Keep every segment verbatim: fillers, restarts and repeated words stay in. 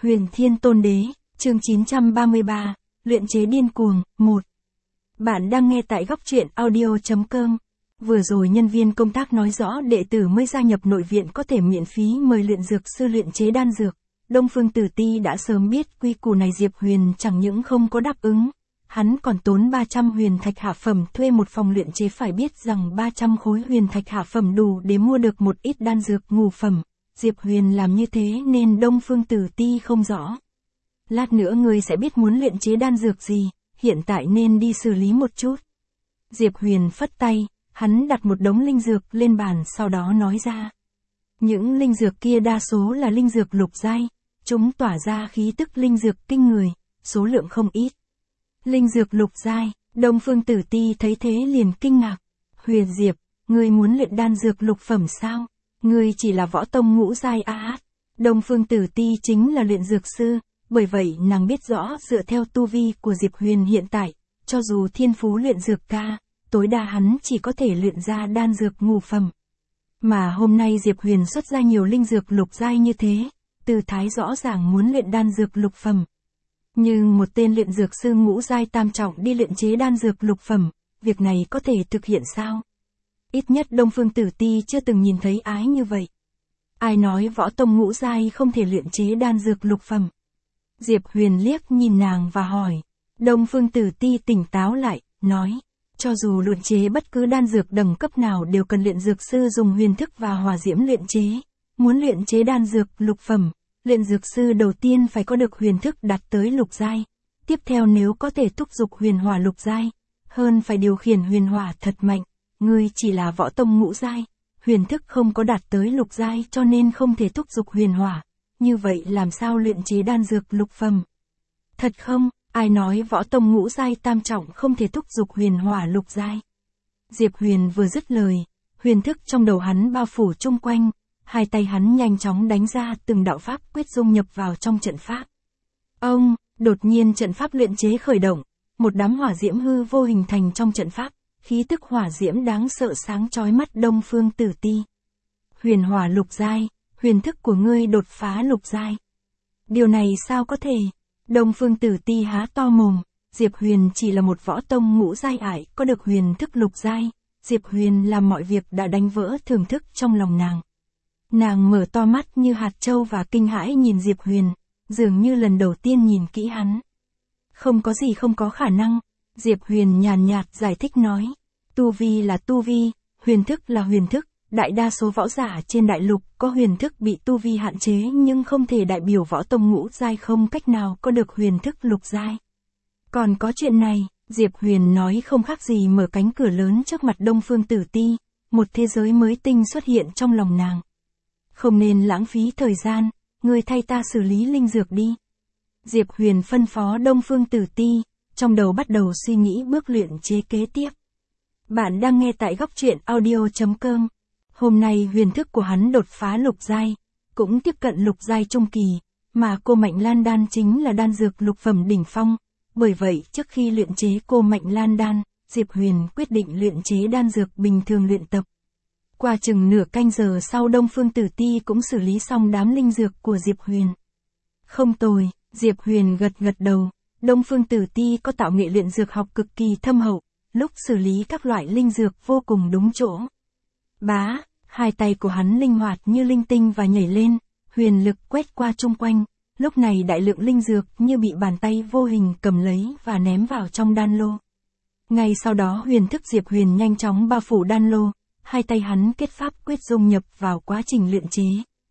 Huyền Thiên Tôn Đế, chương chín trăm ba mươi ba, luyện chế điên cuồng, một. Bạn đang nghe tại góc truyện audio chấm com. Vừa rồi nhân viên công tác nói rõ đệ tử mới gia nhập nội viện có thể miễn phí mời luyện dược sư luyện chế đan dược. Đông Phương Tử Ti đã sớm biết quy củ này, Diệp Huyền chẳng những không có đáp ứng, hắn còn tốn ba trăm huyền thạch hạ phẩm thuê một phòng luyện chế. Phải biết rằng ba trăm khối huyền thạch hạ phẩm đủ để mua được một ít đan dược ngũ phẩm. Diệp Huyền làm như thế nên Đông Phương Tử Ti không rõ. Lát nữa ngươi sẽ biết muốn luyện chế đan dược gì, hiện tại nên đi xử lý một chút. Diệp Huyền phất tay, hắn đặt một đống linh dược lên bàn, sau đó nói ra. Những linh dược kia đa số là linh dược lục giai, chúng tỏa ra khí tức linh dược kinh người, số lượng không ít. Linh dược lục giai, Đông Phương Tử Ti thấy thế liền kinh ngạc. Huyền Diệp, ngươi muốn luyện đan dược lục phẩm sao? Ngươi chỉ là võ tông ngũ giai a à. Đông Phương Tử Ti chính là luyện dược sư, bởi vậy nàng biết rõ dựa theo tu vi của Diệp Huyền hiện tại, cho dù thiên phú luyện dược ca, tối đa hắn chỉ có thể luyện ra đan dược ngũ phẩm. Mà hôm nay Diệp Huyền xuất ra nhiều linh dược lục giai như thế, tư thái rõ ràng muốn luyện đan dược lục phẩm. Nhưng một tên luyện dược sư ngũ giai tam trọng đi luyện chế đan dược lục phẩm, việc này có thể thực hiện sao? Ít nhất Đông Phương Tử Ti chưa từng nhìn thấy ái như vậy. Ai nói võ tông ngũ giai không thể luyện chế đan dược lục phẩm? Diệp Huyền liếc nhìn nàng và hỏi. Đông Phương Tử Ti tỉnh táo lại, nói. Cho dù luyện chế bất cứ đan dược đẳng cấp nào đều cần luyện dược sư dùng huyền thức và hỏa diễm luyện chế. Muốn luyện chế đan dược lục phẩm, luyện dược sư đầu tiên phải có được huyền thức đạt tới lục giai. Tiếp theo nếu có thể thúc dục huyền hỏa lục giai, hơn phải điều khiển huyền hỏa thật mạnh. Ngươi chỉ là võ tông ngũ giai, huyền thức không có đạt tới lục giai cho nên không thể thúc dục huyền hỏa. Như vậy làm sao luyện chế đan dược lục phẩm? Thật không? Ai nói võ tông ngũ giai tam trọng không thể thúc dục huyền hỏa lục giai? Diệp Huyền vừa dứt lời, huyền thức trong đầu hắn bao phủ chung quanh, hai tay hắn nhanh chóng đánh ra từng đạo pháp quyết dung nhập vào trong trận pháp. Ông, đột nhiên trận pháp luyện chế khởi động, một đám hỏa diễm hư vô hình thành trong trận pháp, khí tức hỏa diễm đáng sợ sáng chói mắt Đông Phương Tử Ti. Huyền hỏa lục giai, huyền thức của ngươi đột phá lục giai. Điều này sao có thể? Đông Phương Tử Ti há to mồm, Diệp Huyền chỉ là một võ tông ngũ giai ải, có được huyền thức lục giai. Diệp Huyền làm mọi việc đã đánh vỡ thưởng thức trong lòng nàng. Nàng mở to mắt như hạt châu và kinh hãi nhìn Diệp Huyền, dường như lần đầu tiên nhìn kỹ hắn. Không có gì không có khả năng, Diệp Huyền nhàn nhạt giải thích nói. Tu vi là tu vi, huyền thức là huyền thức, đại đa số võ giả trên đại lục có huyền thức bị tu vi hạn chế nhưng không thể đại biểu võ tông ngũ giai không cách nào có được huyền thức lục giai. Còn có chuyện này, Diệp Huyền nói không khác gì mở cánh cửa lớn trước mặt Đông Phương Tử Ti, một thế giới mới tinh xuất hiện trong lòng nàng. Không nên lãng phí thời gian, người thay ta xử lý linh dược đi. Diệp Huyền phân phó Đông Phương Tử Ti, trong đầu bắt đầu suy nghĩ bước luyện chế kế tiếp. Bạn đang nghe tại góc truyện audio chấm com. Hôm nay huyền thức của hắn đột phá lục giai, cũng tiếp cận lục giai trung kỳ, mà cô Mạnh Lan Đan chính là đan dược lục phẩm đỉnh phong. Bởi vậy trước khi luyện chế cô Mạnh Lan Đan, Diệp Huyền quyết định luyện chế đan dược bình thường luyện tập. Qua chừng nửa canh giờ sau Đông Phương Tử Ti cũng xử lý xong đám linh dược của Diệp Huyền. Không tồi, Diệp Huyền gật gật đầu, Đông Phương Tử Ti có tạo nghệ luyện dược học cực kỳ thâm hậu, lúc xử lý các loại linh dược vô cùng đúng chỗ. Bá, hai tay của hắn linh hoạt như linh tinh và nhảy lên, huyền lực quét qua chung quanh, lúc này đại lượng linh dược như bị bàn tay vô hình cầm lấy và ném vào trong đan lô. Ngay sau đó huyền thức Diệp Huyền nhanh chóng bao phủ đan lô, hai tay hắn kết pháp quyết dung nhập vào quá trình luyện chế.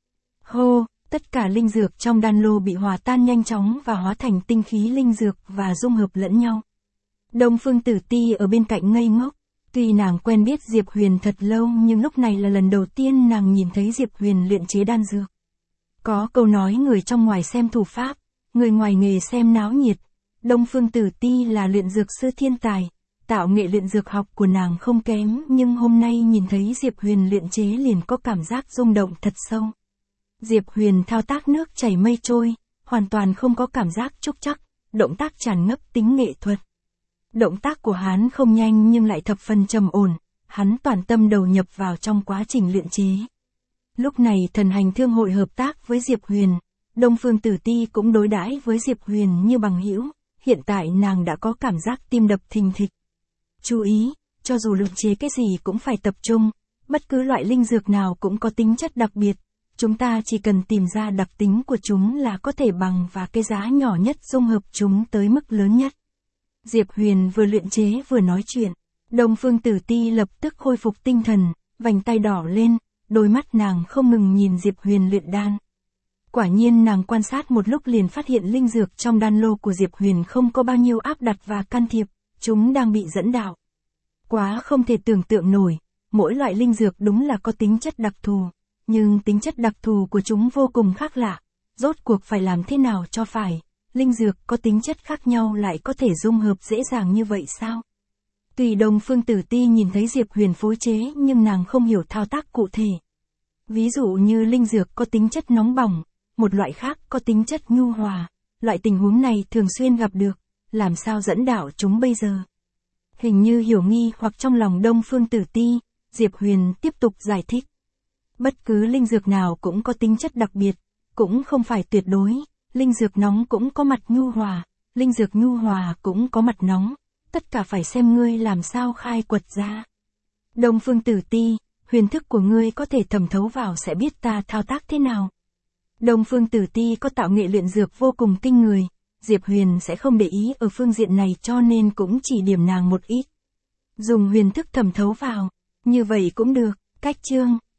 Hô, tất cả linh dược trong đan lô bị hòa tan nhanh chóng và hóa thành tinh khí linh dược và dung hợp lẫn nhau. Đông Phương Tử Ti ở bên cạnh ngây ngốc. Tuy nàng quen biết Diệp Huyền thật lâu nhưng lúc này là lần đầu tiên nàng nhìn thấy Diệp Huyền luyện chế đan dược. Có câu nói người trong ngoài xem thủ pháp, người ngoài nghề xem náo nhiệt. Đông Phương Tử Ti là luyện dược sư thiên tài, tạo nghệ luyện dược học của nàng không kém, nhưng hôm nay nhìn thấy Diệp Huyền luyện chế liền có cảm giác rung động thật sâu. Diệp Huyền thao tác nước chảy mây trôi, hoàn toàn không có cảm giác trúc trắc, động tác tràn ngập tính nghệ thuật. Động tác của hắn không nhanh nhưng lại thập phần trầm ổn, hắn toàn tâm đầu nhập vào trong quá trình luyện chế. Lúc này thần hành thương hội hợp tác với Diệp Huyền, Đông Phương Tử Ti cũng đối đãi với Diệp Huyền như bằng hữu, hiện tại nàng đã có cảm giác tim đập thình thịch. Chú ý, cho dù luyện chế cái gì cũng phải tập trung, bất cứ loại linh dược nào cũng có tính chất đặc biệt, chúng ta chỉ cần tìm ra đặc tính của chúng là có thể bằng và cái giá nhỏ nhất dung hợp chúng tới mức lớn nhất. Diệp Huyền vừa luyện chế vừa nói chuyện, Đông Phương Tử Ti lập tức khôi phục tinh thần, vành tay đỏ lên, đôi mắt nàng không ngừng nhìn Diệp Huyền luyện đan. Quả nhiên nàng quan sát một lúc liền phát hiện linh dược trong đan lô của Diệp Huyền không có bao nhiêu áp đặt và can thiệp, chúng đang bị dẫn đạo. Quá không thể tưởng tượng nổi, mỗi loại linh dược đúng là có tính chất đặc thù, nhưng tính chất đặc thù của chúng vô cùng khác lạ, rốt cuộc phải làm thế nào cho phải, linh dược có tính chất khác nhau lại có thể dung hợp dễ dàng như vậy sao? Tùy Đông Phương Tử Ti nhìn thấy Diệp Huyền phối chế nhưng nàng không hiểu thao tác cụ thể. Ví dụ như linh dược có tính chất nóng bỏng, một loại khác có tính chất nhu hòa, loại tình huống này thường xuyên gặp được, làm sao dẫn đạo chúng bây giờ? Hình như hiểu nghi hoặc trong lòng Đông Phương Tử Ti, Diệp Huyền tiếp tục giải thích. Bất cứ linh dược nào cũng có tính chất đặc biệt, cũng không phải tuyệt đối, linh dược nóng cũng có mặt nhu hòa, linh dược nhu hòa cũng có mặt nóng, tất cả phải xem ngươi làm sao khai quật ra. Đông Phương Tử Ti, huyền thức của ngươi có thể thẩm thấu vào sẽ biết ta thao tác thế nào. Đông Phương Tử Ti có tạo nghệ luyện dược vô cùng kinh người, Diệp Huyền sẽ không để ý ở phương diện này cho nên cũng chỉ điểm nàng một ít. Dùng huyền thức thẩm thấu vào, như vậy cũng được, cách chương.